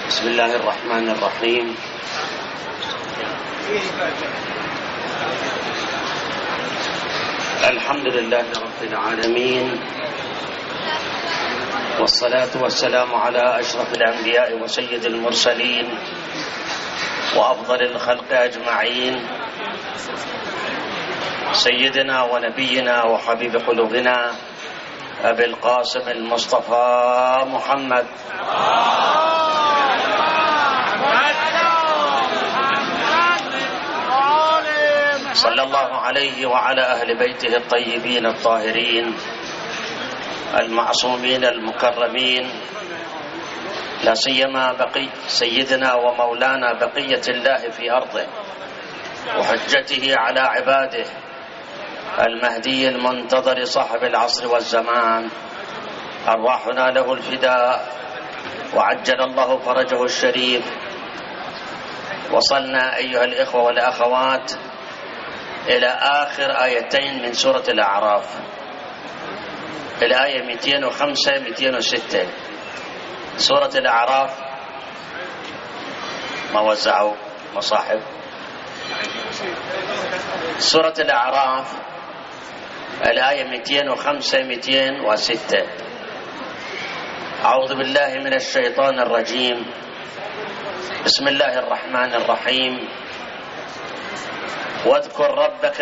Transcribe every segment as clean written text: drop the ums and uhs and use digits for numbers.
بسم الله الرحمن الرحيم. الحمد لله رب العالمين، والصلاة والسلام على أشرف الأنبياء وسيد المرسلين وأفضل الخلق أجمعين، سيدنا ونبينا وحبيب قلوبنا أبي القاسم المصطفى محمد صلى الله عليه وعلى أهل بيته الطيبين الطاهرين المعصومين المكرمين، لا سيما بقي سيدنا ومولانا بقية الله في أرضه وحجته على عباده المهدي المنتظر صاحب العصر والزمان، أرواحنا له الفداء وعجل الله فرجه الشريف. وصلنا أيها الإخوة والأخوات إلى آخر آيتين من سورة الأعراف، الآية 205-206. سورة الأعراف ما وزعوا مصاحف. سورة الأعراف الآية 205-206. أعوذ بالله من الشيطان الرجيم. بسم الله الرحمن الرحيم. واذكر ربك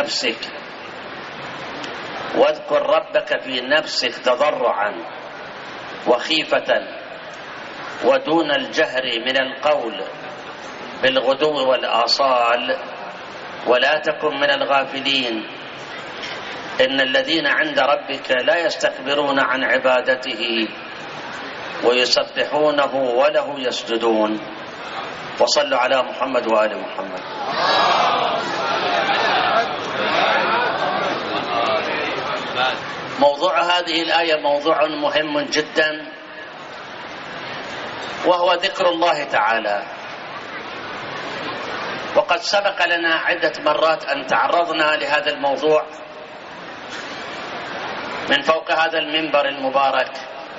في نفسك تضرعا وخيفة ودون الجهر من القول بالغدو والآصال ولا تكن من الغافلين إن الذين عند ربك لا يستكبرون عن عبادته ويسبحونه وله يسجدون. وصلوا على محمد وآل محمد. موضوع هذه الآية موضوع مهم جدا، وهو ذكر الله تعالى. وقد سبق لنا عدة مرات أن تعرضنا لهذا الموضوع من فوق هذا المنبر المبارك،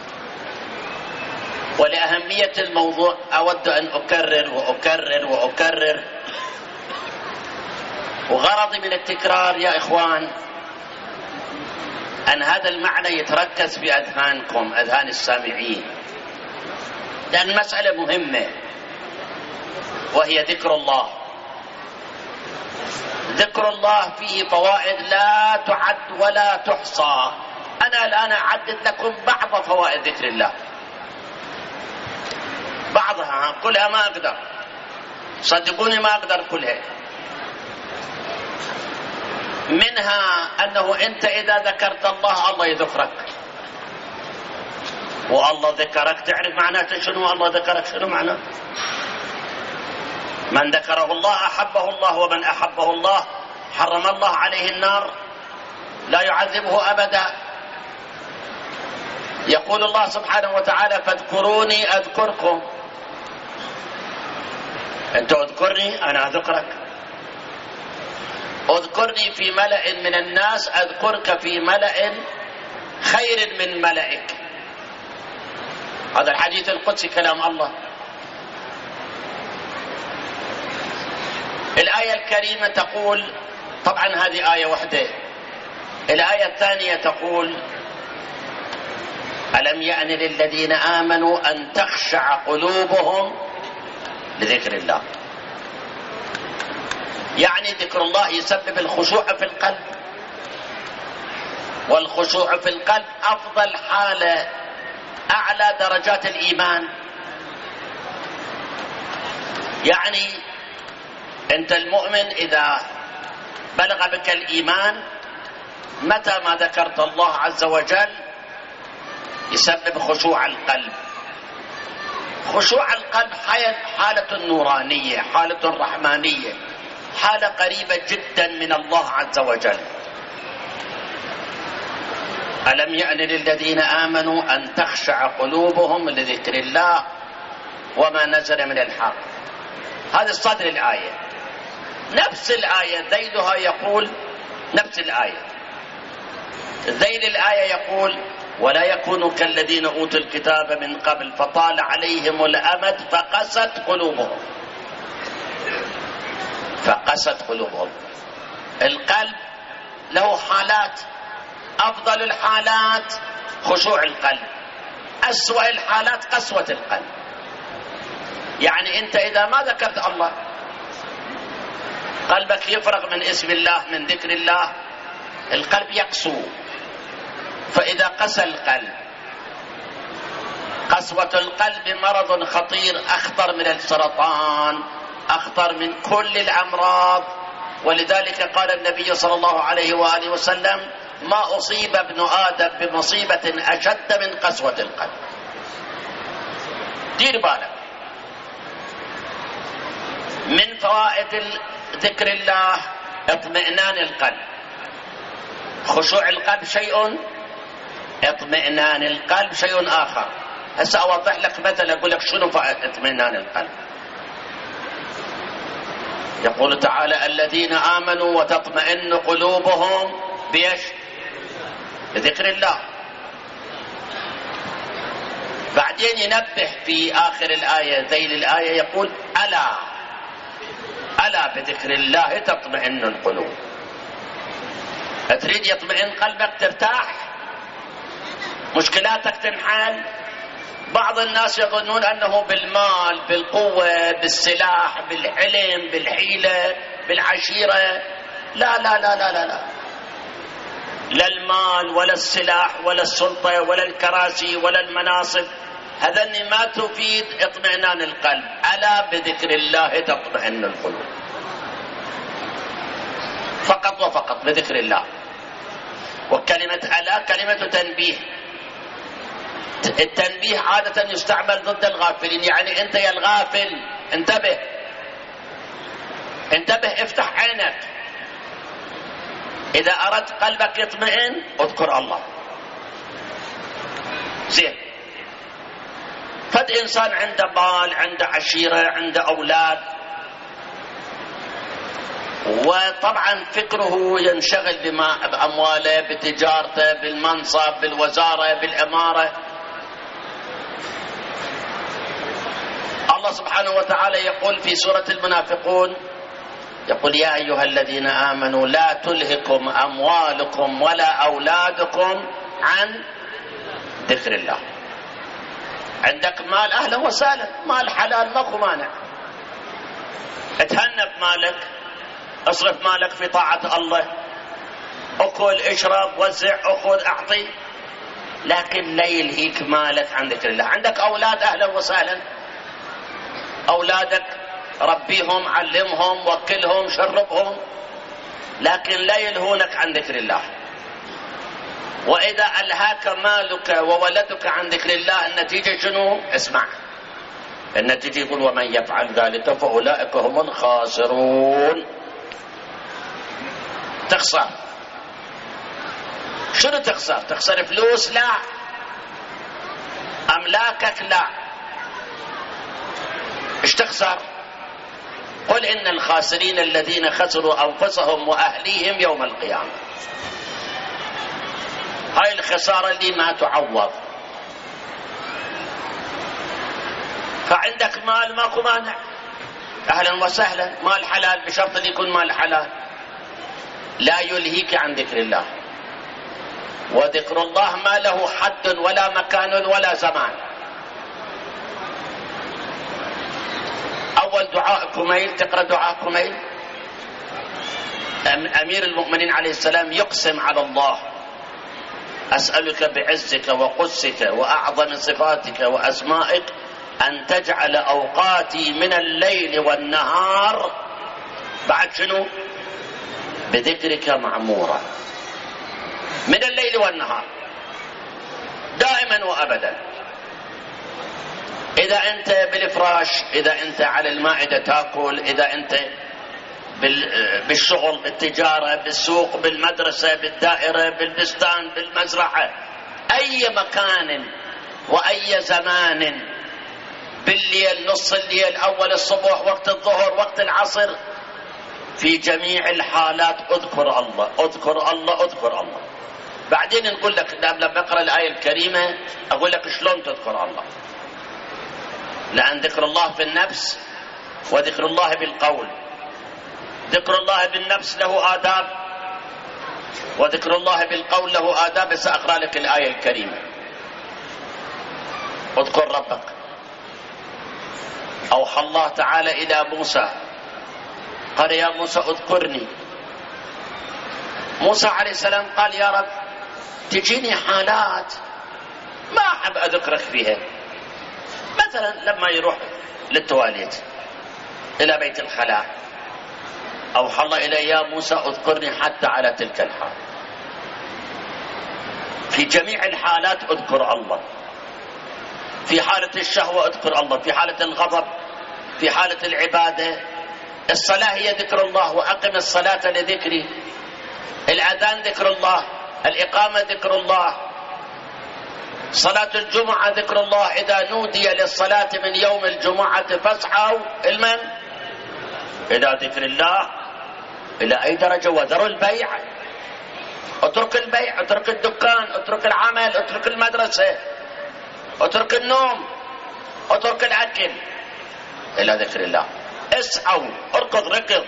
ولأهمية الموضوع أود أن أكرر وغرضي من التكرار يا إخوان أن هذا المعنى يتركز في أذهانكم، أذهان السامعين، لأن مسألة مهمة وهي ذكر الله. ذكر الله فيه فوائد لا تعد ولا تحصى. أنا الآن أعدد لكم بعض فوائد ذكر الله، بعضها، كلها ما أقدر، صدقوني ما أقدر كلها. منها أنه أنت إذا ذكرت الله الله يذكرك، والله ذكرك تعرف معناته شنو. الله ذكرك شنو معناه؟ من ذكره الله أحبه الله، ومن أحبه الله حرم الله عليه النار لا يعذبه أبدا. يقول الله سبحانه وتعالى فاذكروني أذكركم. أنت اذكرني أنا أذكرك. اذكرني في ملأ من الناس أذكرك في ملأ خير من ملئك. هذا الحديث القدسي كلام الله. الآية الكريمة تقول، طبعا هذه آية واحدة، الآية الثانية تقول ألم يأن للذين آمنوا أن تخشع قلوبهم لذكر الله. يعني ذكر الله يسبب الخشوع في القلب، والخشوع في القلب أفضل حالة، أعلى درجات الإيمان. يعني أنت المؤمن إذا بلغ بك الإيمان متى ما ذكرت الله عز وجل يسبب خشوع القلب. خشوع القلب حالة نورانية، حالة رحمانية، حالة قريبة جدا من الله عز وجل. ألم يأن للذين آمنوا أن تخشع قلوبهم لذكر الله وما نزل من الحق. هذا الصدر الآية. نفس الآية ذيلها يقول نفس الآية، ذيل الآية يقول ولا يكونوا كالذين أوتوا الكتاب من قبل فطال عليهم الأمد فقست قلوبهم. فقست قلوبهم. القلب له حالات، أفضل الحالات خشوع القلب، أسوأ الحالات قسوة القلب. يعني أنت إذا ما ذكرت الله قلبك يفرغ من اسم الله، من ذكر الله، القلب يقسو. فإذا قسى القلب، قسوة القلب مرض خطير، أخطر من السرطان، أخطر من كل الأمراض. ولذلك قال النبي صلى الله عليه وآله وسلم: ما أصيب ابن آدم بمصيبة أشد من قسوة القلب. دير بالك. من فوائد ذكر الله اطمئنان القلب. خشوع القلب شيء، اطمئنان القلب شيء آخر. هسه أوضح لك مثل، أقول لك شنو فائدة اطمئنان القلب. يقول تعالى: الذين آمنوا وتطمئن قلوبهم بإيش؟ بذكر الله. بعدين ينبه في آخر الآية، ذيل الآية، يقول: ألا بذكر الله تطمئن القلوب. تريد يطمئن قلبك، ترتاح، مشكلاتك تنحل. بعض الناس يظنون أنه بالمال، بالقوة، بالسلاح، بالعلم، بالحيلة، بالعشيرة. لا لا لا لا لا لا، لا المال ولا السلاح ولا السلطة ولا الكراسي ولا المناصب، هذا ما تفيد اطمئنان القلب. ألا بذكر الله تطمئن القلوب. فقط وفقط بذكر الله. وكلمة ألا كلمة تنبيه. التنبيه عادة يستعمل ضد الغافلين. يعني أنت يا الغافل انتبه، انتبه، افتح عينك. إذا أردت قلبك يطمئن اذكر الله. زين. فد إنسان عنده مال، عنده عشيرة، عنده أولاد، وطبعا فكره ينشغل بأمواله، بتجارته، بالمنصب، بالوزارة، بالإمارة. الله سبحانه وتعالى يقول في سورة المنافقون، يقول: يا أيها الذين آمنوا لا تلهكم أموالكم ولا أولادكم عن ذكر الله. عندك مال، أهلا وسهلا، مال حلال ماكو مانع، اتهنى بمالك، اصرف مالك في طاعة الله، أكل، اشرب، وزع، أخذ، أعطي، لكن لا يلهيك مالك عن ذكر الله. عندك أولاد، أهلا وسهلا، أولادك ربيهم، علمهم، وكلهم، شربهم، لكن لا يلهونك عن ذكر الله. وإذا ألهاك مالك وولدك عن ذكر الله النتيجة شنو؟ اسمع، النتيجة يقول: ومن يفعل ذلك فأولئك هم الخاسرون. تخسر. شنو تخسر؟ تخسر فلوس؟ لا. أملاكك؟ لا. ايش تخسر؟ قل إن الخاسرين الذين خسروا أنفسهم وأهليهم يوم القيامة. هاي الخسارة اللي ما تعوض. فعندك مال ماكو مانع، أهلا وسهلا، مال حلال بشرط أن يكون مال حلال، لا يلهيك عن ذكر الله. وذكر الله ما له حد ولا مكان ولا زمان. أول دعاء كميل، تقرأ دعاء كميل. أمير المؤمنين عليه السلام يقسم على الله: أسألك بعزك وقدسك وأعظم صفاتك وأسمائك أن تجعل أوقاتي من الليل والنهار بعد شنو؟ بذكرك معمورة. من الليل والنهار دائما وأبدا. إذا أنت بالفراش، إذا أنت على المائدة تأكل، إذا أنت بالشغل، بالتجارة، بالسوق، بالمدرسة، بالدائرة، بالبستان، بالمزرعة، أي مكان وأي زمان، بالليل، نص الليل، أول الصبح، وقت الظهر، وقت العصر، في جميع الحالات اذكر الله، اذكر الله، اذكر الله. بعدين نقول لك لما اقرا الايه الكريمه اقول لك شلون تذكر الله. لان ذكر الله في النفس وذكر الله بالقول. ذكر الله بالنفس له آداب وذكر الله بالقول له آداب. سأقرأ لك الآية الكريمة. اذكر ربك. أوحى الله تعالى إلى موسى قال يا موسى اذكرني. موسى عليه السلام قال يا رب تجيني حالات ما أحب أذكرك فيها، مثلا لما يروح للتواليت إلى بيت الخلاء أوحى الله إلي يا موسى اذكرني حتى على تلك الحال. في جميع الحالات اذكر الله. في حالة الشهوة اذكر الله، في حالة الغضب، في حالة العبادة. الصلاة هي ذكر الله، وأقم الصلاة لذكري. الأذان ذكر الله، الإقامة ذكر الله، صلاة الجمعة ذكر الله. إذا نودي للصلاة من يوم الجمعة فاسعوا إلى ذكر الله. إلى أي درجة؟ وذروا البيع. اترك البيع، اترك الدكان، اترك العمل، اترك المدرسة، اترك النوم، اترك الأكل، إلى ذكر الله. اسعوا، اركض ركض،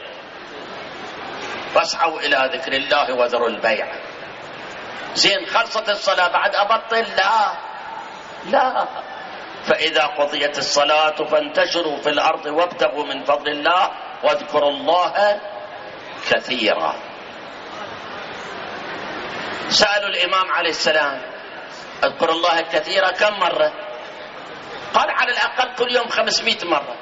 فاسعوا إلى ذكر الله وذروا البيع. زين خلصت الصلاة بعد أبطل؟ لا. فإذا قضيت الصلاة فانتشروا في الأرض وابتغوا من فضل الله واذكروا الله كثيرا. سألوا الإمام عليه السلام اذكر الله كثيرا كم مرة؟ قال على الأقل كل يوم 500 مرة.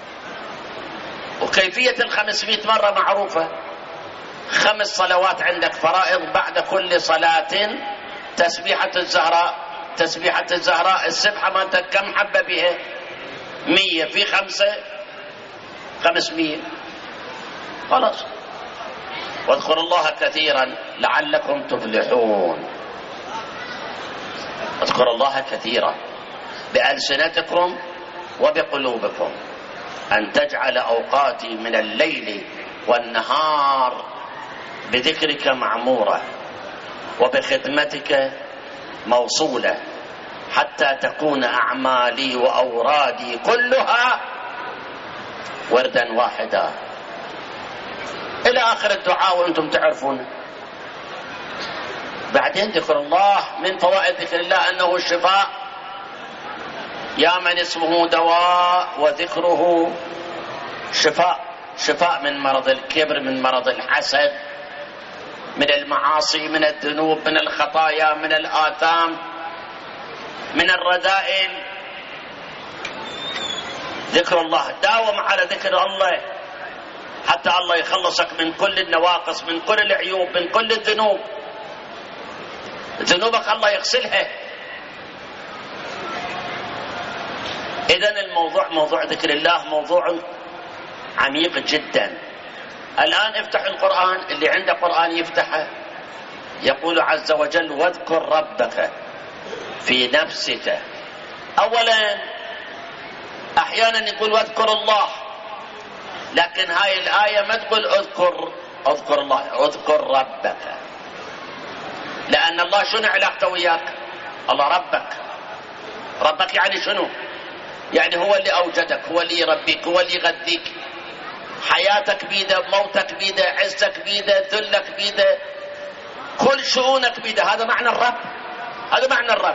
وكيفية 500 مرة معروفة. 5 صلوات عندك فرائض، بعد كل صلاة تسبيحة الزهراء. تسبيحة الزهراء السبحة ما أنت كم حبة بها؟ 100 في 5 500. خلاص. واذكروا الله كثيرا لعلكم تفلحون. اذكروا الله كثيرا بألسنتكم وبقلوبكم. أن تجعل أوقاتي من الليل والنهار بذكرك معمورة وبخدمتك موصولة، حتى تكون أعمالي وأورادي كلها وردا واحدا، إلى آخر الدعاء وأنتم تعرفون. بعدين ذكر الله من فوائد ذكر الله أنه الشفاء. يا من اسمه دواء وذكره شفاء. شفاء من مرض الكبر، من مرض الحسد، من المعاصي، من الذنوب، من الخطايا، من الآثام، من الرذائل. ذكر الله. داوم على ذكر الله حتى الله يخلصك من كل النواقص، من كل العيوب، من كل الذنوب. ذنوبك الله يغسلها. إذن الموضوع موضوع ذكر الله موضوع عميق جدا. الآن افتح القرآن، اللي عنده قرآن يفتحه. يقول عز وجل واذكر ربك في نفسك. أولا أحيانا يقول واذكر الله، لكن هاي الآية ما تقول اذكر الله، اذكر ربك. لأن الله شنو علاقته وياك؟ الله ربك. ربك يعني شنو؟ يعني هو اللي أوجدك، هو اللي يربيك، هو اللي يغذيك. حياتك بيده، موتك بيده، عزك بيده، ذلك بيده، كل شؤونك بيده. هذا معنى الرب. هذا معنى الرب.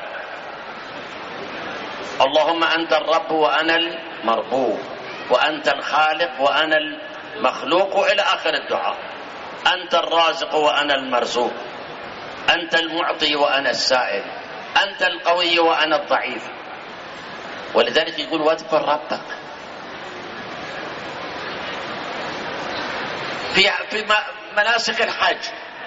اللهم أنت الرب وأنا المربوب، وأنت الخالق وأنا المخلوق، إلى آخر الدعاء. أنت الرازق وأنا المرزوق، أنت المعطي وأنا السائل، أنت القوي وأنا الضعيف. ولذلك يقول واذكر ربك. في مناسك الحج.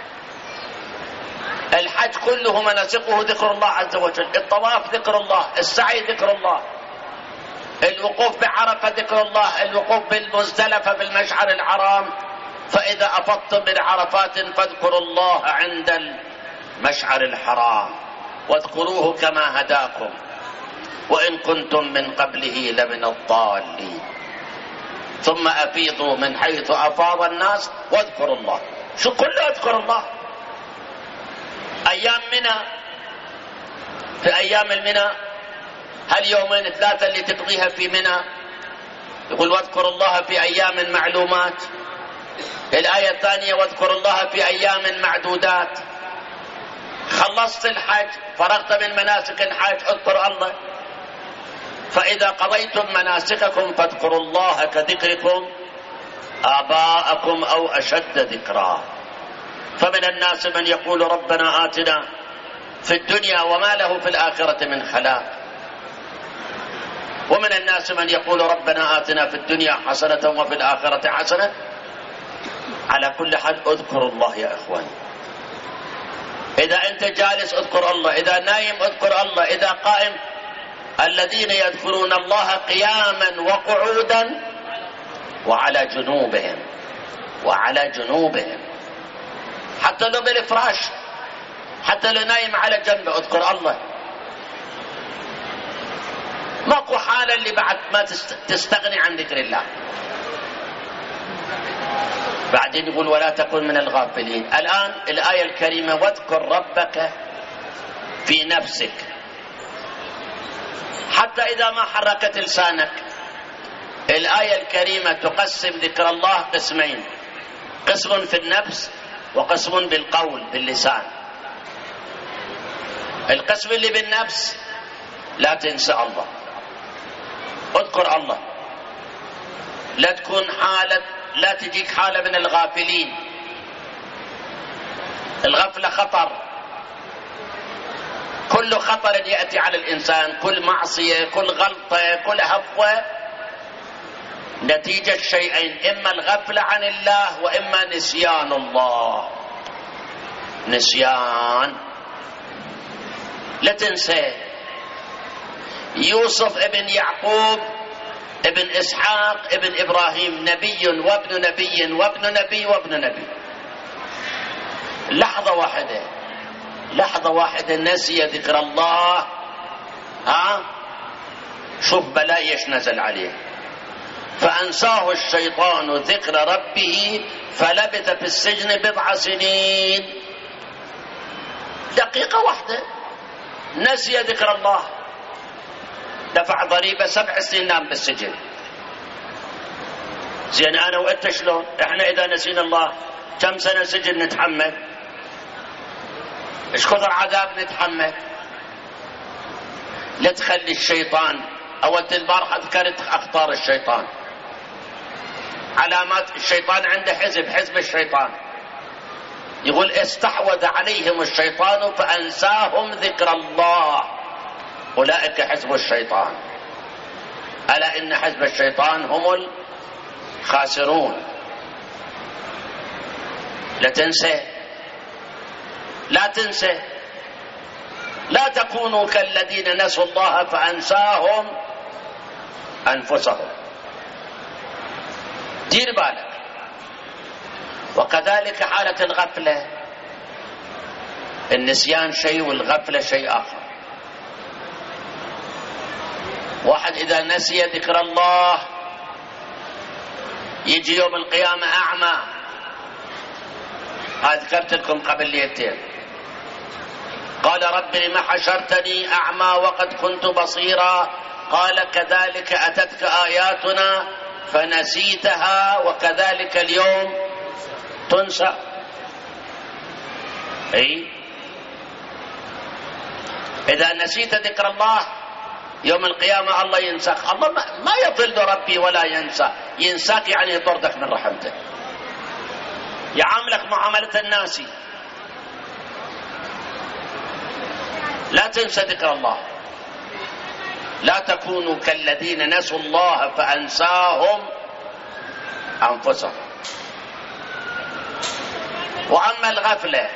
الحج كله مناسكه ذكر الله عز وجل. الطواف ذكر الله، السعي ذكر الله، الوقوف بعرفة ذكر الله، الوقوف بالمزدلفة بالمشعر الحرام. فإذا أفضتم من عرفات فاذكروا الله عند المشعر الحرام واذكروه كما هداكم وإن كنتم من قبله لمن الضالين. ثم أفيضوا من حيث أفاض الناس واذكروا الله. شو كله اذكر الله. أيام منى، في أيام المنى، هل يومين ثلاثة اللي تقضيها في منى؟ يقول واذكر الله في أيام معلومات. الآية الثانية واذكر الله في أيام معدودات. خلصت الحج، فرغت من مناسك الحج، اذكر الله. فإذا قضيتم مناسككم فاذكروا الله كذكركم آباءكم أو أشد ذكرا. فمن الناس من يقول ربنا آتنا في الدنيا وما له في الآخرة من خلاق، ومن الناس من يقول ربنا آتنا في الدنيا حسنة وفي الآخرة حسنة. على كل حال اذكروا الله يا إخوان. إذا أنت جالس اذكر الله، إذا نايم اذكر الله، إذا قائم. الذين يذكرون الله قياما وقعودا وعلى جنوبهم، وعلى جنوبهم، حتى لو بالفراش، حتى لو نايم على جنبه اذكر الله. ماكو حالة اللي بعد ما تستغني عن ذكر الله. بعدين يقول ولا تكن من الغافلين. الآن الآية الكريمة واذكر ربك في نفسك، حتى إذا ما حركت لسانك. الآية الكريمة تقسم ذكر الله قسمين، قسم في النفس وقسم بالقول باللسان. القسم اللي بالنفس لا تنسى الله، اذكر الله، لا تكون حالة، لا تجيك حالة من الغافلين. الغفلة خطر، كل خطر يأتي على الإنسان، كل معصية، كل غلطة، كل هفوة نتيجة شيئين: إما الغفلة عن الله وإما نسيان الله. نسيان، لا تنسى. يوسف ابن يعقوب ابن إسحاق ابن إبراهيم نبي وابن نبي وابن نبي وابن نبي. لحظة واحدة، لحظة واحدة نسي ذكر الله، شوف بلاء ايش نزل عليه. فأنساه الشيطان ذكر ربه فلبث في السجن 7 سنين. دقيقة واحدة نسي ذكر الله، دفع ضريبة 7 سنين نام بالسجن. زين أنا وأنت شلون؟ إحنا إذا نسينا الله كم سنة سجن نتحمل؟ إيش كثر عذاب نتحمل؟ لا تخلي الشيطان. أول البارحة ذكرت أخطار الشيطان، علامات الشيطان. عنده حزب، حزب الشيطان. يقول استحوذ عليهم الشيطان فأنساهم ذكر الله، أولئك حزب الشيطان، ألا إن حزب الشيطان هم الخاسرون. لا تنسى، لا تنسى. لا تكونوا كالذين نسوا الله فأنساهم أنفسهم. دير بالك. وكذلك حالة الغفلة، النسيان شيء والغفلة شيء آخر. واحد إذا نسي ذكر الله يجي يوم القيامة أعمى. هذا ذكرت لكم قبل ليلتين. قال رب لم حشرتني أعمى وقد كنت بصيرا، قال كذلك أتتك آياتنا فنسيتها وكذلك اليوم تنسى. أي إذا نسيت ذكر الله يوم القيامة الله ينساك. الله ما يضل ربي ولا ينسى. ينساك يعني يطردك من رحمته، يعاملك معاملة الناس. لا تنسى ذكر الله. لا تكونوا كالذين نسوا الله فأنساهم أنفسهم. وأما الغفلة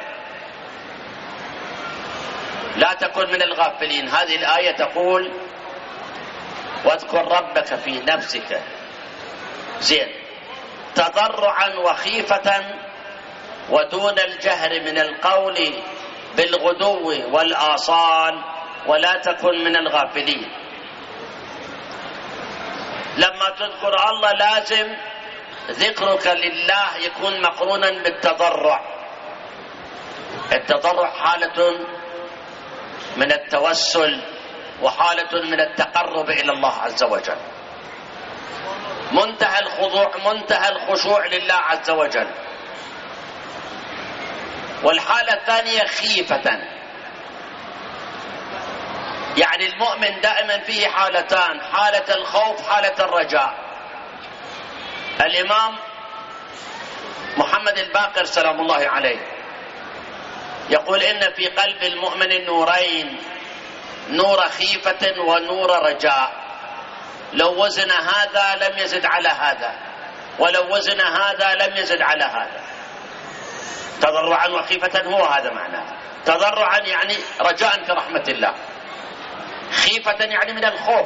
لا تكن من الغافلين. هذه الآية تقول واذكر ربك في نفسك، زين، تضرعا وخيفة ودون الجهر من القول بالغدو والآصال، ولا تكن من الغافلين. لما تذكر الله لازم ذكرك لله يكون مقرونا بالتضرع. التضرع حالة من التوسل وحالة من التقرب إلى الله عز وجل، منتهى الخضوع منتهى الخشوع لله عز وجل. والحالة الثانية خيفة، يعني المؤمن دائما فيه حالتان، حالة الخوف حالة الرجاء. الإمام محمد الباقر سلام الله عليه يقول إن في قلب المؤمن نورين، نور خيفة ونور رجاء، لو وزن هذا لم يزد على هذا، ولو وزن هذا لم يزد على هذا. تضرعا وخيفة هو هذا معناه. تضرعا يعني رجاء في رحمة الله، خيفة يعني من الخوف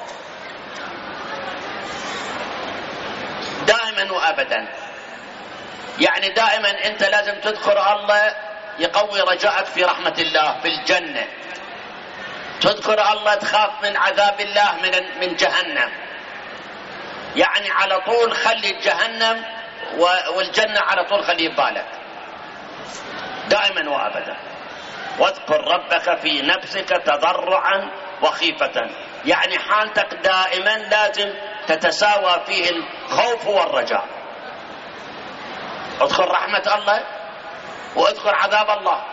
دائما وأبدا. يعني دائما أنت لازم تذكر الله يقوي رجاءك في رحمة الله في الجنة، تذكر الله تخاف من عذاب الله من جهنم. يعني على طول خلي جهنم والجنة على طول خليه ببالك دائما وأبدا. واذكر ربك في نفسك تضرعا وخيفة، يعني حالتك دائما لازم تتساوى فيه الخوف والرجاء. اذكر رحمة الله واذكر عذاب الله،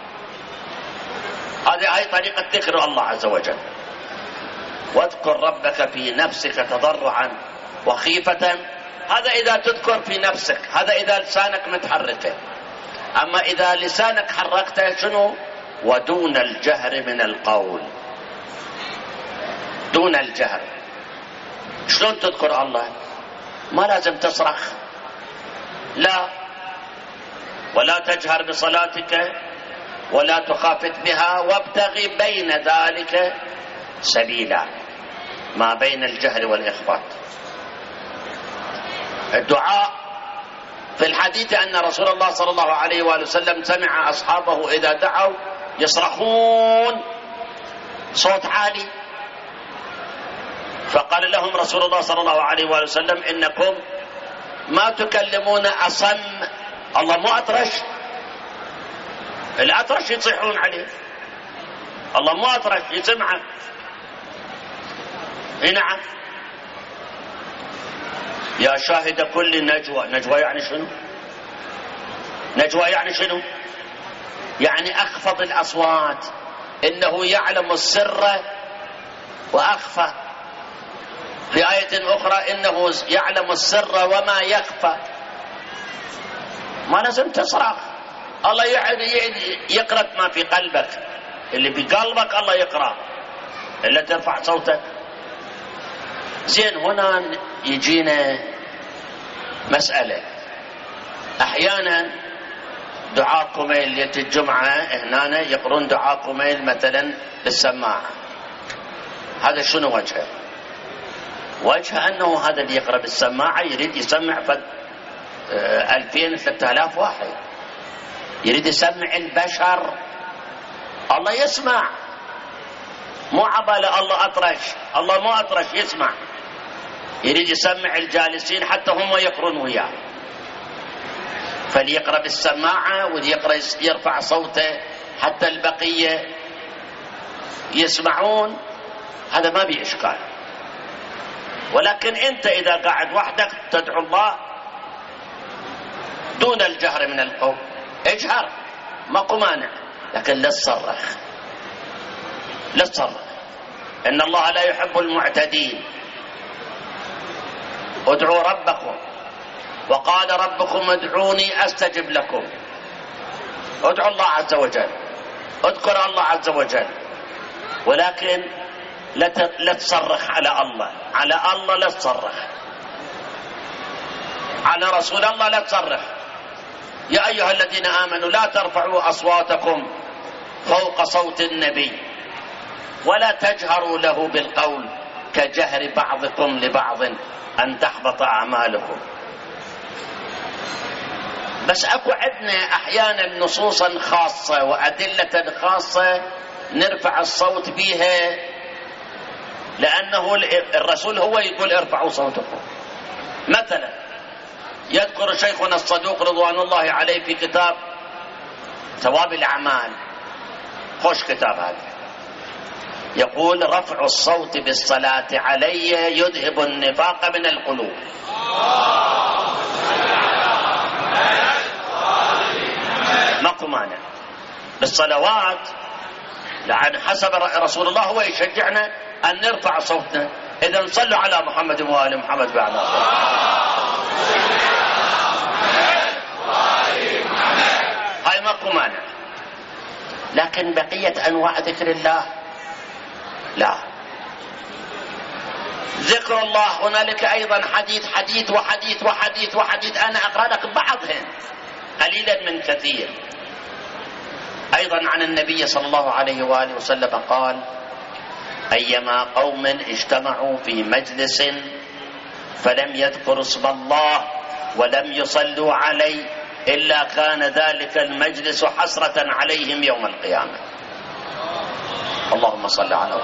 هذه طريقة ذكر الله عز وجل. واذكر ربك في نفسك تضرعا وخيفة، هذا إذا تذكر في نفسك، هذا إذا لسانك متحركه. أما إذا لسانك حركته شنو؟ ودون الجهر من القول. دون الجهر شلون تذكر الله؟ ما لازم تصرخ، لا، ولا تجهر بصلاتك ولا تخافت بها، وابتغي بين ذلك سبيلا، ما بين الجهر والإخفاء. الدعاء في الحديث أن رسول الله صلى الله عليه وآله وسلم سمع أصحابه إذا دعوا يصرخون صوت عالي، فقال لهم رسول الله صلى الله عليه وآله وسلم إنكم ما تكلمون أصم. الله مو أطرش، الأطرش يصيحون عليه، الله مو أطرش يسمعه. نعم. يا شاهد كل نجوى. نجوى يعني شنو؟ نجوى يعني شنو؟ يعني أخفض الأصوات، إنه يعلم السر وأخفى. في آية أخرى إنه يعلم السر وما يخفى. ما لازم تصرخ، الله يقرأ ما في قلبك، اللي بقلبك الله يقرأ، إلا ترفع صوتك. زين، هنا يجينا مسألة. أحيانا دعاء قميل ليلة الجمعة هنا يقرون دعاء قميل مثلا بالسماعة، هذا شنو وجهه؟ وجهه أنه هذا اللي يقرأ بالسماعة يريد يسمع 2000-3000 واحد، يريد يسمع البشر. الله يسمع، مو عبالة الله أطرش، الله مو أطرش يسمع، يريد يسمع الجالسين حتى هم يقرون وياه. فليقرأ بالسماعة وليقرأ يرفع صوته حتى البقية يسمعون، هذا ما بيه إشكال. ولكن أنت إذا قاعد وحدك تدعو الله دون الجهر من القول، اجهر ماكو مانع، لكن لا تصرخ، لا تصرخ. إن الله لا يحب المعتدين. ادعوا ربكم وقال ربكم ادعوني أستجب لكم. ادعوا الله عز وجل، اذكر الله عز وجل، ولكن لا تصرخ على الله. على الله لا تصرخ، على رسول الله لا تصرخ. يا أيها الذين آمنوا لا ترفعوا أصواتكم فوق صوت النبي ولا تجهروا له بالقول كجهر بعضكم لبعض أن تحبط أعمالكم. بس أكو عندنا أحيانا نصوصا خاصة وأدلة خاصة نرفع الصوت بها، لأنه الرسول هو يقول ارفعوا صوتكم. مثلا يذكر شيخنا الصدوق رضوان الله عليه في كتاب ثواب الأعمال. خوش كتاب هذا. يقول رفع الصوت بالصلاة علي يذهب النفاق من القلوب. ماكو مانع بالصلوات، لأن حسب رسول الله هو يشجعنا أن نرفع صوتنا. إذا صلوا على محمد وآل محمد بعد. هاي ماكو مانع. لكن بقية أنواع ذكر الله لا. ذكر الله هنالك أيضا حديث حديث وحديث وحديث وحديث. أنا أقرأ لك بعضهم قليلا من كثير. أيضا عن النبي صلى الله عليه وآله وسلم قال أيما قوم اجتمعوا في مجلس فلم يذكروا اسم الله ولم يصلوا عليه إلا كان ذلك المجلس حسرة عليهم يوم القيامة. اللهم صل على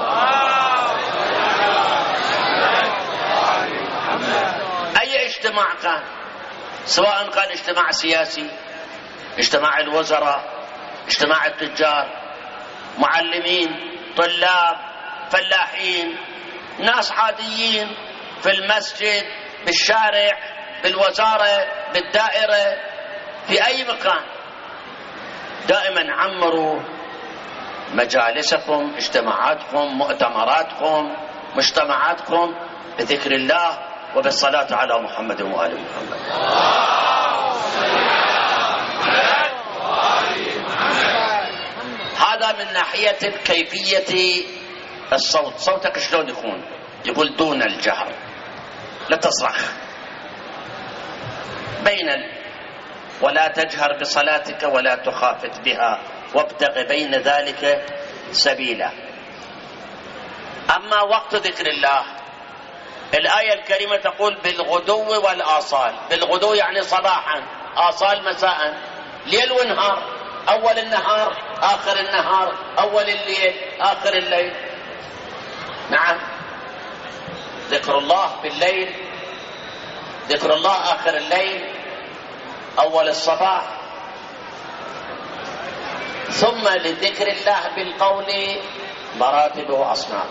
محمد. أي اجتماع كان، سواء كان اجتماع سياسي، اجتماع الوزراء، اجتماع التجار، معلمين، طلاب، فلاحين، ناس عاديين، في المسجد، بالشارع، بالوزارة، بالدائرة، في أي مكان، دائما عمروا مجالسكم، اجتماعاتكم، مؤتمراتكم، مجتمعاتكم بذكر الله وبالصلاة على محمد وآل محمد. هذا من ناحية كيفية الصوت. صوتك شلون يكون؟ يقول دون الجهر، لا تصرخ، ولا تجهر بصلاتك ولا تخافت بها وابتغ بين ذلك سبيلا. أما وقت ذكر الله، الآية الكريمة تقول بالغدو والآصال. بالغدو يعني صباحا، آصال مساء، ليل ونهار، أول النهار آخر النهار، أول الليل آخر الليل. نعم، ذكر الله بالليل، ذكر الله آخر الليل، أول الصباح. ثم لذكر الله بالقول مراتب وأصناف.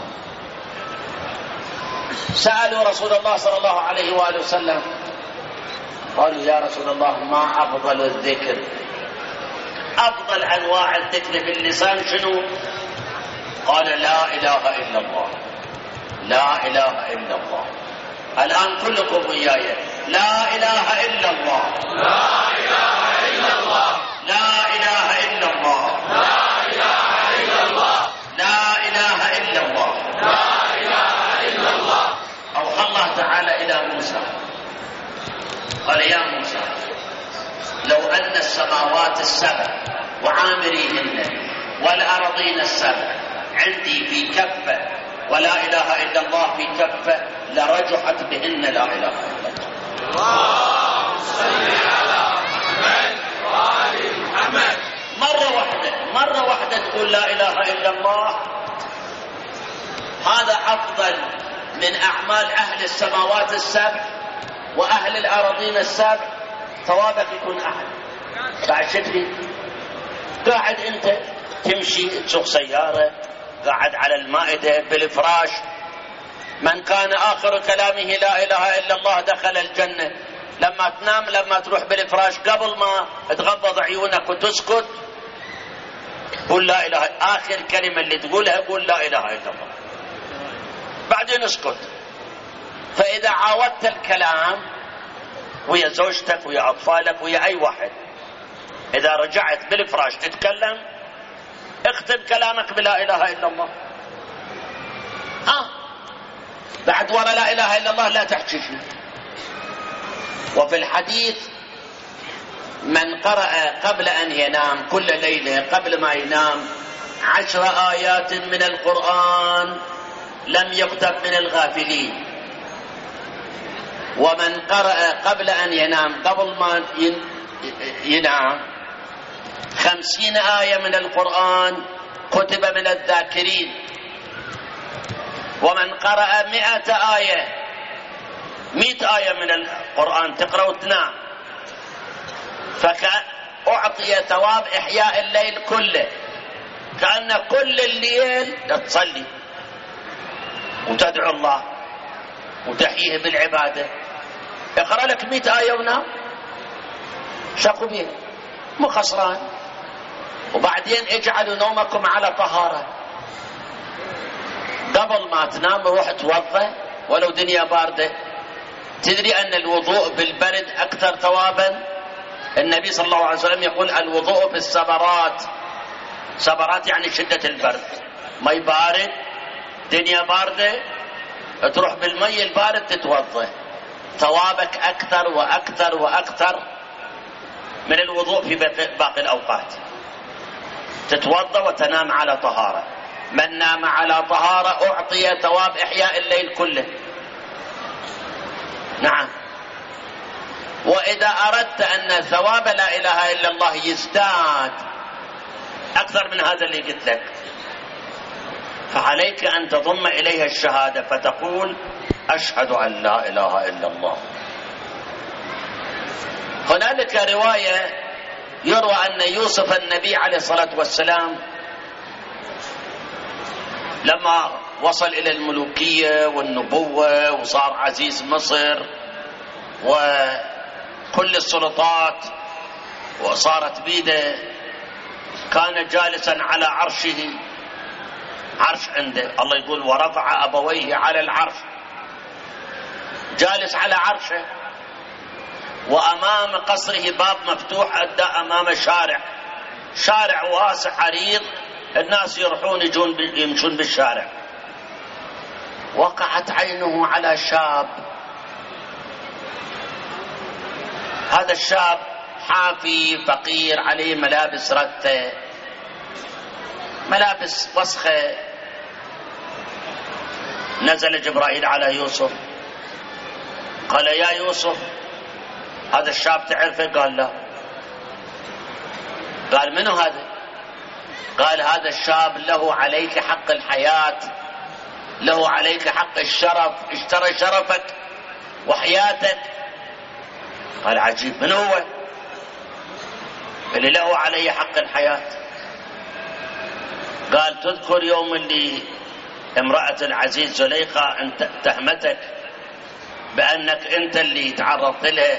سألوا رسول الله صلى الله عليه وآله وسلم، قالوا يا رسول الله ما أفضل الذكر؟ أفضل أنواع الذكر باللسان شنو؟ قال لا إله إلا الله. لا إله إلا الله. الآن كلكم وياي، لا إله إلا الله. لا إله إلا الله. لا إله إلا الله. لا إله إلا الله. لا إله إلا الله. لا إله إلا الله. أوحى الله تعالى إلى موسى قال يا موسى لو أن السماوات السبع وعامريهن والأرضين السبع عندي في كفة ولا إله إلا الله في كفة لرجحت بهن لا إله إلا الله. اللهم صل على محمد وآل محمد. مرة واحدة تقول لا إله إلا الله. هذا أفضل من أعمال أهل السماوات السبع وأهل الأراضين السبع. ثوابك يكون أحد. بعد شكلي قاعد أنت تمشي تسوق سيارة، قاعد على المائدة بالفراش، من كان آخر كلامه لا إله إلا الله دخل الجنة. لما تنام، لما تروح بالفراش، قبل ما تغمض عيونك وتسكت قل لا إله، آخر كلمة اللي تقولها قول لا إله إلا الله، بعدين اسكت. فإذا عاودت الكلام ويا زوجتك ويا أطفالك ويا أي واحد، إذا رجعت بالفراش تتكلم اختم كلامك بلا إله إلا الله. بعد ورا لا إله إلا الله لا تحكي شيء. وفي الحديث من قرأ قبل أن ينام كل ليلة قبل ما ينام 10 آيات من القرآن لم يكتب من الغافلين. ومن قرأ قبل أن ينام قبل ما ينام 50 آية من القرآن كتب من الذاكرين. ومن قرأ 100 آية 100 آية من القرآن تقرأ وتنام أعطي ثواب إحياء الليل كله، كأن كل الليل تصلي وتدعو الله وتحييه بالعبادة. اقرأ لك 100 آية ونام، شقوا بيه مو خسران. وبعدين اجعلوا نومكم على طهارة، قبل ما تنام روح توضأ ولو دنيا باردة. تدري أن الوضوء بالبرد أكثر ثوابا؟ النبي صلى الله عليه وسلم يقول الوضوء بالسبرات، سبرات يعني شدة البرد، مي بارد دنيا باردة تروح بالمي البارد تتوضأ، ثوابك أكثر وأكثر وأكثر من الوضوء في باقي الأوقات. تتوضأ وتنام على طهارة. من نام على طهارة أعطي ثواب إحياء الليل كله. نعم. وإذا أردت أن ثواب لا إله إلا الله يزداد أكثر من هذا اللي قلت لك، فعليك أن تضم إليها الشهادة فتقول أشهد أن لا إله إلا الله. هنالك رواية يروى أن يوسف النبي عليه الصلاة والسلام لما وصل إلى الملوكية والنبوة وصار عزيز مصر وكل السلطات وصارت بيده، كان جالسا على عرشه، عرش عنده، الله يقول ورفع أبويه على العرش، جالس على عرشه، وأمام قصره باب مفتوح أدى أمام شارع واسع عريض، الناس يروحون يمشون بالشارع. وقعت عينه على شاب، هذا الشاب حافي فقير عليه ملابس رثة، ملابس وسخة. نزل جبرائيل على يوسف قال يا يوسف هذا الشاب تعرفه؟ قال لا. قال منو هذا؟ قال هذا الشاب له عليك حق الحياة، له عليك حق الشرف، اشترى شرفك وحياتك. قال عجيب، من هو اللي له علي حق الحياة؟ قال تذكر يوم اللي امرأة العزيز زليخة انت اتهمتك بأنك انت اللي تعرضت لها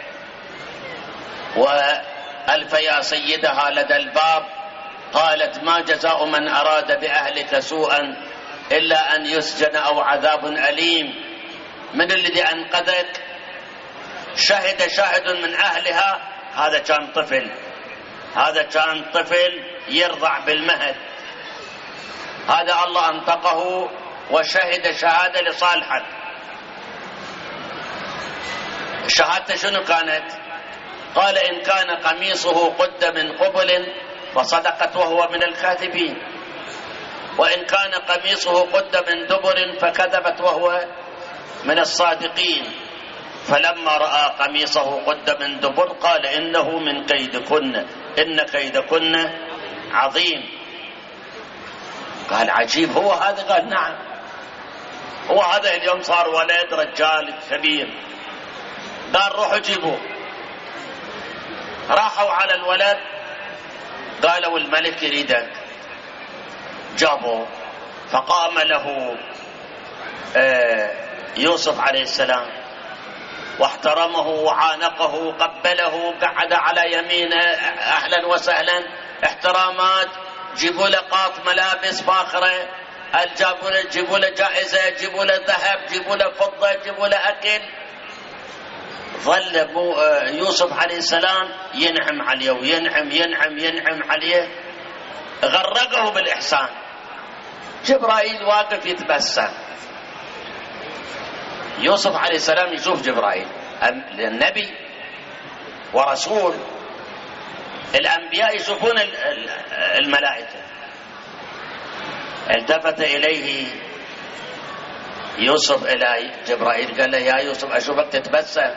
وألف يا سيدها لدى الباب، قالت ما جزاء من أراد بأهلك سوءا إلا أن يسجن أو عذاب أليم. من الذي أنقذك؟ شهد شاهد من أهلها، هذا كان طفل، هذا كان طفل يرضع بالمهد، هذا الله أنطقه وشهد شهادة لصالحك. شهادته شنو كانت؟ قال إن كان قميصه قد من قبل فصدقت وهو من الكاذبين، وإن كان قميصه قد من دبر فكذبت وهو من الصادقين. فلما رأى قميصه قد من دبر قال إنه من كيدكن إن كيدكن عظيم. قال عجيب، هو هذا؟ قال نعم هو هذا، اليوم صار ولد رجال كبير. قال روحوا جيبوه. راحوا على الولد قالوا الملك يريدك، جابوه فقام له يوسف عليه السلام واحترمه وعانقه قبله، قعد على يمينه أهلا وسهلا احترامات، جيبوا له قاط ملابس فاخرة، جيبوا له جائزة، جيبوا له ذهب، جيبوا له فضة، جيبوا له أكل. ظل يوسف عليه السلام ينعم عليه وينعم عليه، غرقه بالإحسان. جبرائيل واقف يتبسم، يوسف عليه السلام يشوف جبرائيل، النبي ورسول، الأنبياء يشوفون الملائكة. التفت إليه يوسف إلى جبرائيل قال له يا يوسف أشوفك تتبسم،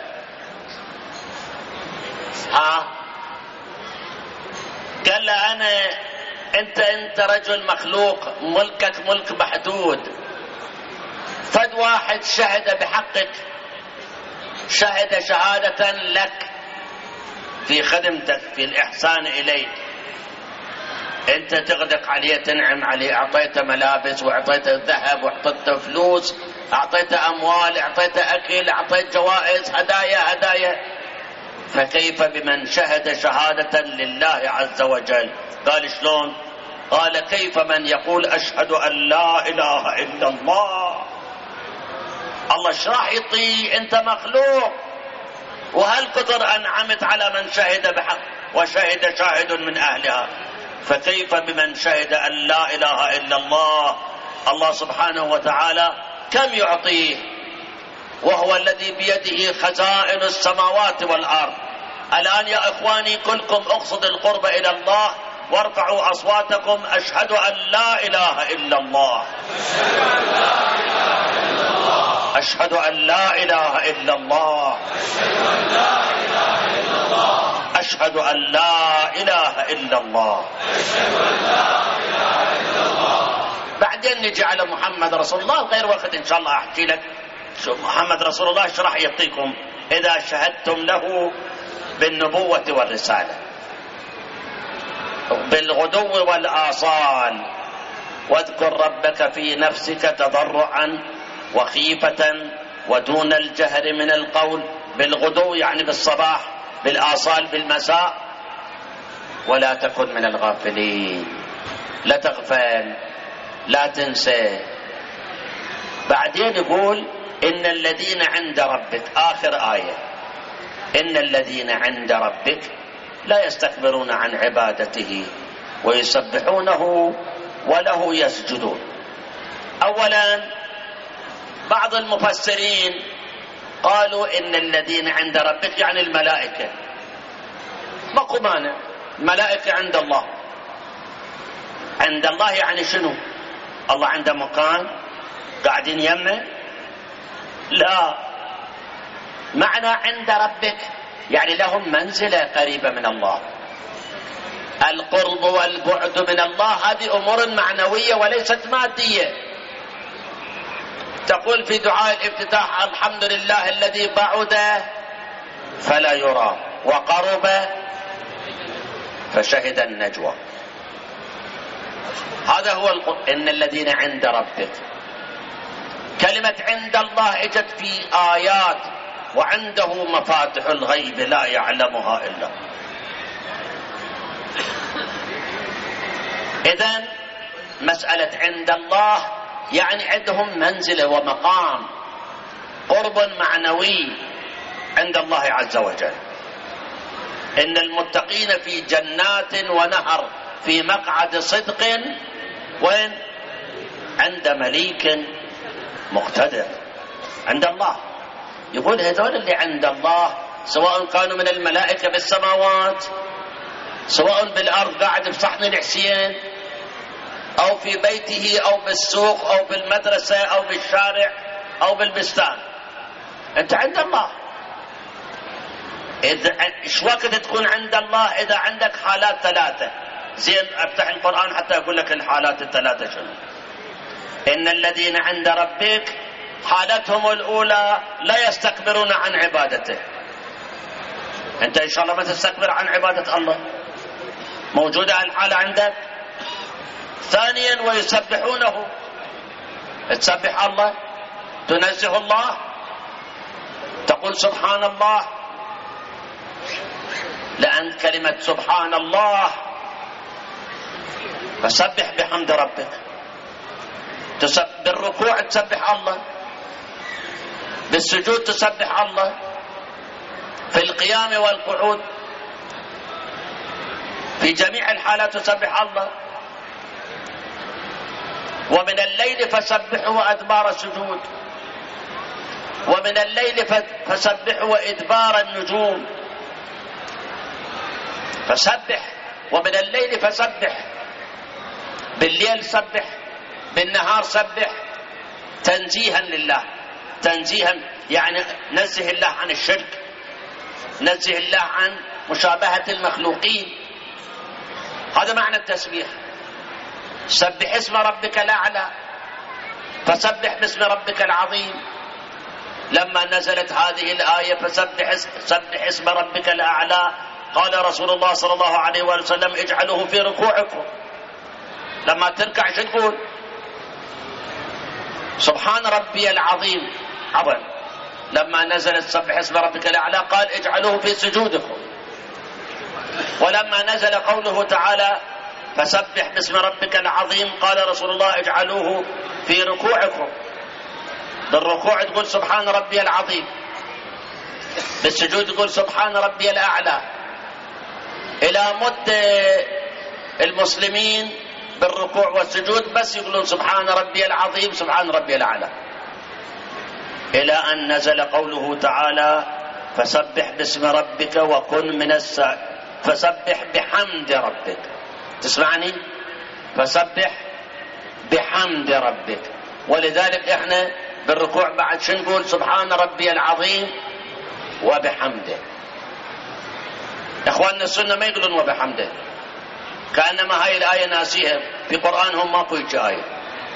قال له أنت رجل مخلوق، ملكك ملك محدود، فد واحد شهد بحقك، شهد شهادة لك في خدمتك، في الإحسان إليك، أنت تغدق عليه، تنعم عليه، أعطيته ملابس وأعطيته ذهب وأعطيته فلوس، أعطيته أموال، أعطيته أكل، أعطيته جوائز، هدايا. فكيف بمن شهد شهادة لله عز وجل؟ قال شلون؟ قال كيف من يقول أشهد أن لا إله إلا الله. الله ايش راح يطيع؟ أنت مخلوق، وهل قدر أنعمت على من شهد بحق وشهد شاهد من أهلها، فكيف بمن شهد أن لا إله إلا الله؟ الله سبحانه وتعالى كم يعطيه، وهو الذي بيده خزائن السماوات والأرض. الآن يا إخواني كلكم اقصد القرب إلى الله وارفعوا أصواتكم أشهد أن لا إله إلا الله، أشهد أن لا إله إلا الله، أشهد أن لا إله إلا الله. بعدين نجي على محمد رسول الله، غير وقت إن شاء الله أحكي لك شوف محمد رسول الله ايش راح يعطيكم إذا شهدتم له بالنبوة والرسالة بالغدو والآصال. واذكر ربك في نفسك تضرعا وخيفة ودون الجهر من القول، بالغدو يعني بالصباح، بالآصال بالمساء. ولا تكن من الغافلين، لا تغفل، لا تنسى. بعدين يقول إن الذين عند ربك، آخر آية، إن الذين عند ربك لا يستكبرون عن عبادته ويسبحونه وله يسجدون. أولا بعض المفسرين قالوا إن الذين عند ربك يعني الملائكة، ماكو مانع، الملائكة عند الله. عند الله يعني شنو؟ الله عنده مكان قاعدين يمه؟ لا، معنى عند ربك يعني لهم منزلة قريبة من الله. القرب والبعد من الله هذه أمور معنوية وليست مادية. تقول في دعاء الافتتاح الحمد لله الذي بعد فلا يرى وقرب فشهد النجوى. هذا هو إن الذين عند ربك. كلمة عند الله اجت في آيات، وعنده مفاتح الغيب لا يعلمها إلا هو. إذن مسألة عند الله يعني عندهم منزلة ومقام، قرب معنوي عند الله عز وجل. إن المتقين في جنات ونهر في مقعد صدق وين؟ عند مليك مقتدر، عند الله. يقول هذول اللي عند الله سواء كانوا من الملائكة بالسماوات، سواء بالأرض قاعد بصحن الحسين، أو في بيته أو بالسوق أو بالمدرسة أو بالشارع أو بالبستان، أنت عند الله. إيش وقت تكون عند الله؟ إذا عندك حالات ثلاثة. زين أفتح القرآن حتى أقول لك الحالات الثلاثة شنو. إن الذين عند ربك حالتهم الأولى لا يستكبرون عن عبادته. أنت إن شاء الله ما تستكبر عن عبادة الله، موجودة الحالة عندك. ثانيا ويسبحونه، تسبح الله، تنزه الله، تقول سبحان الله، لأن كلمة سبحان الله فسبح بحمد ربك. بالركوع تسبح الله، بالسجود تسبح الله، في القيام والقعود، في جميع الحالات تسبح الله. ومن الليل فسبحوا أدبار السجود، ومن الليل فسبحوا إدبار النجوم. فسبح، ومن الليل فسبح، بالليل سبح، بالنهار سبح، تنزيها لله. تنزيها يعني نزه الله عن الشرك، نزه الله عن مشابهة المخلوقين. هذا معنى التسبيح. سبح اسم ربك الأعلى، فسبح باسم ربك العظيم. لما نزلت هذه الآية فسبح اسم ربك الأعلى، قال رسول الله صلى الله عليه وآله وسلم اجعلوه في ركوعكم. لما تركع شو تقول؟ سبحان ربي العظيم عظم. لما نزلت سبح اسم ربك الأعلى قال اجعلوه في سجودكم. ولما نزل قوله تعالى فسبح باسم ربك العظيم قال رسول الله اجعلوه في ركوعكم. بالركوع تقول سبحان ربي العظيم، بالسجود تقول سبحان ربي الأعلى. إلى مد المسلمين بالركوع والسجود بس يقولون سبحان ربي العظيم سبحان ربي الأعلى، إلى أن نزل قوله تعالى فسبح باسم ربك وكن من فسبح بحمد ربك. تسمعني؟ فسبح بحمد ربك. ولذلك احنا بالركوع بعد شو نقول؟ سبحان ربي العظيم وبحمده. اخواننا السنة ما يقولون وبحمده، كأنما هاي الآية ناسيها، في قرآنهم ماكو هيك آية.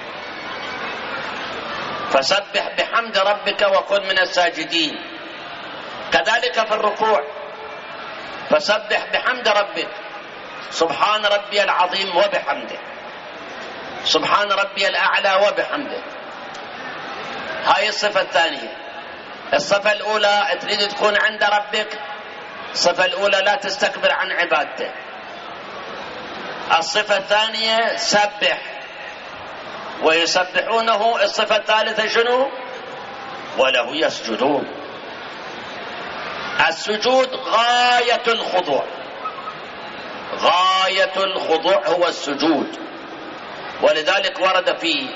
فسبح بحمد ربك وكن من الساجدين. كذلك في الركوع فسبح بحمد ربك سبحان ربي العظيم وبحمده، سبحان ربي الأعلى وبحمده. هاي الصفة الثانية. الصفة الأولى تريد تكون عند ربك، الصفة الأولى لا تستكبر عن عبادته. الصفة الثانية سبح ويسبحونه. الصفة الثالثة شنو؟ وله يسجدون. السجود غاية الخضوع، غاية الخضوع هو السجود. ولذلك ورد في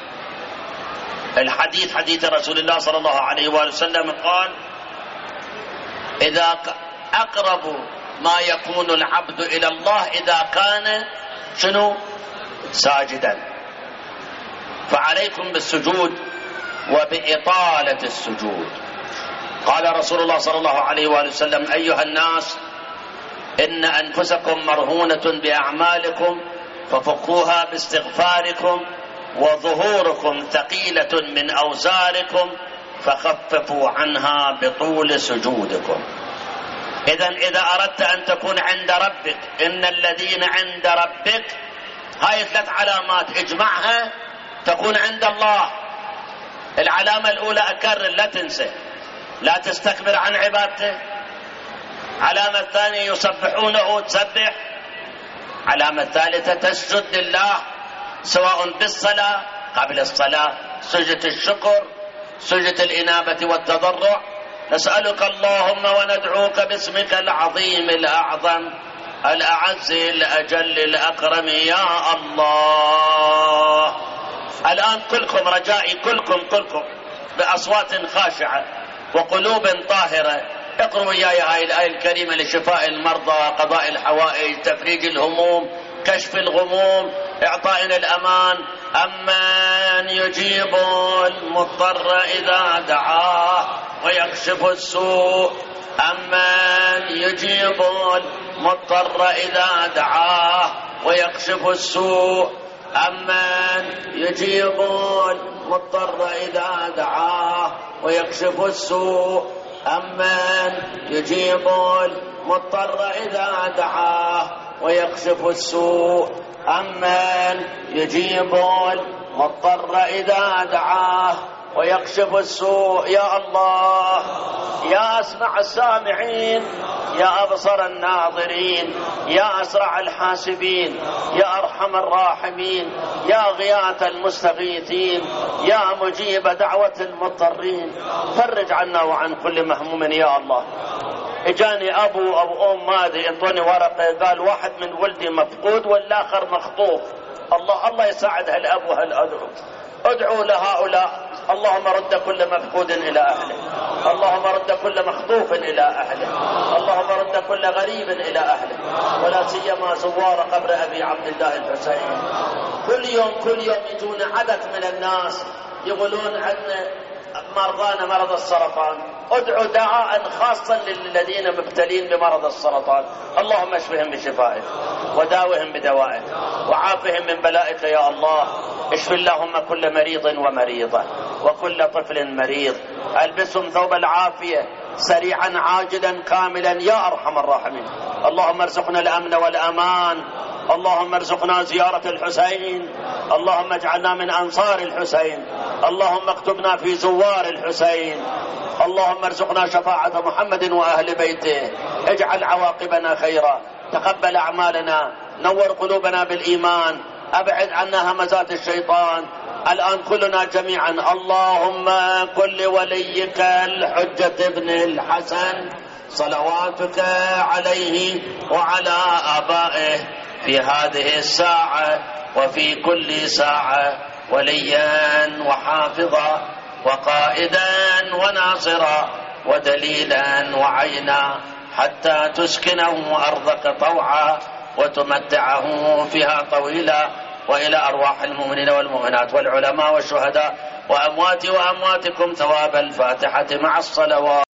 الحديث حديث رسول الله صلى الله عليه وآله وسلم قال إذا أقرب ما يكون العبد إلى الله إذا كان شنو؟ ساجدا. فعليكم بالسجود وبإطالة السجود. قال رسول الله صلى الله عليه وآله وسلم أيها الناس إن أنفسكم مرهونة بأعمالكم ففكوها باستغفاركم، وظهوركم ثقيلة من أوزاركم فخففوا عنها بطول سجودكم. إذا أردت أن تكون عند ربك، إن الذين عند ربك، هاي 3 علامات اجمعها تكون عند الله. العلامة الأولى أكرر لا تنسى، لا تستكبر عن عبادته. علامة الثانية يسبحونه تسبح. علامة الثالثة تسجد لله، سواء بالصلاة قبل الصلاة، سجدة الشكر، سجدة الإنابة والتضرع. نسألك اللهم وندعوك باسمك العظيم الأعظم الأعز الأجل الأكرم يا الله. الآن كلكم رجائي، كلكم بأصوات خاشعة وقلوب طاهرة اقروا وياي هاي الآية الكريمة لشفاء المرضى، قضاء الحوائج، تفريج الهموم، كشف الغموم، إعطائنا الأمان. أمن يجيب المضطر إذا دعاه ويكشف السوء. أمن يجيب المضطر إذا دعاه ويكشف السوء. أمن يجيب المضطر إذا دعاه ويكشف السوء. أمن يجيب المضطر إذا دعاه ويكشف السوء. أمن يجيب المضطر إذا دعاه ويكشف السوء. يا الله، يا أسمع السامعين، يا أبصر الناظرين، يا أسرع الحاسبين، يا أرحم الراحمين، يا غياث المستغيثين، يا مجيب دعوة المضطرين، فرج عنا وعن كل مهموم يا الله. اجاني ابو ام ما ادري انطوني ورقه قال واحد من ولدي مفقود والاخر مخطوف. الله يساعد هالاب وهالادعو. ادعوا لهؤلاء. اللهم رد كل مفقود الى اهله، اللهم رد كل مخطوف الى اهله، اللهم رد كل غريب الى اهله، ولا سيما زوار قبر ابي عبد الله الحسين. كل يوم يجون عدد من الناس يقولون عندنا مرضانا مرض السرطان. ادعوا دعاء خاصا للذين مبتلين بمرض السرطان. اللهم اشفهم بشفائك وداوهم بدوائك وعافهم من بلائك يا الله. اشف اللهم كل مريض ومريضة وكل طفل مريض. البسهم ثوب العافية سريعا عاجلا كاملا يا أرحم الراحمين. اللهم ارزقنا الأمن والأمان، اللهم ارزقنا زيارة الحسين، اللهم اجعلنا من أنصار الحسين، اللهم اكتبنا في زوار الحسين، اللهم ارزقنا شفاعة محمد وأهل بيته، اجعل عواقبنا خيرا، تقبل أعمالنا، نور قلوبنا بالإيمان، أبعد عنا همزات الشيطان. الآن كلنا جميعا اللهم كن لوليك الحجة ابن الحسن صلواتك عليه وعلى آبائه في هذه الساعة وفي كل ساعة وليا وحافظا وقائدا وناصرا ودليلا وعينا، حتى تسكنه أرضك طوعا وتمتعه فيها طويلا، وإلى أرواح المؤمنين والمؤمنات والعلماء والشهداء وأمواتي وأمواتكم ثواب الفاتحة مع الصلوات.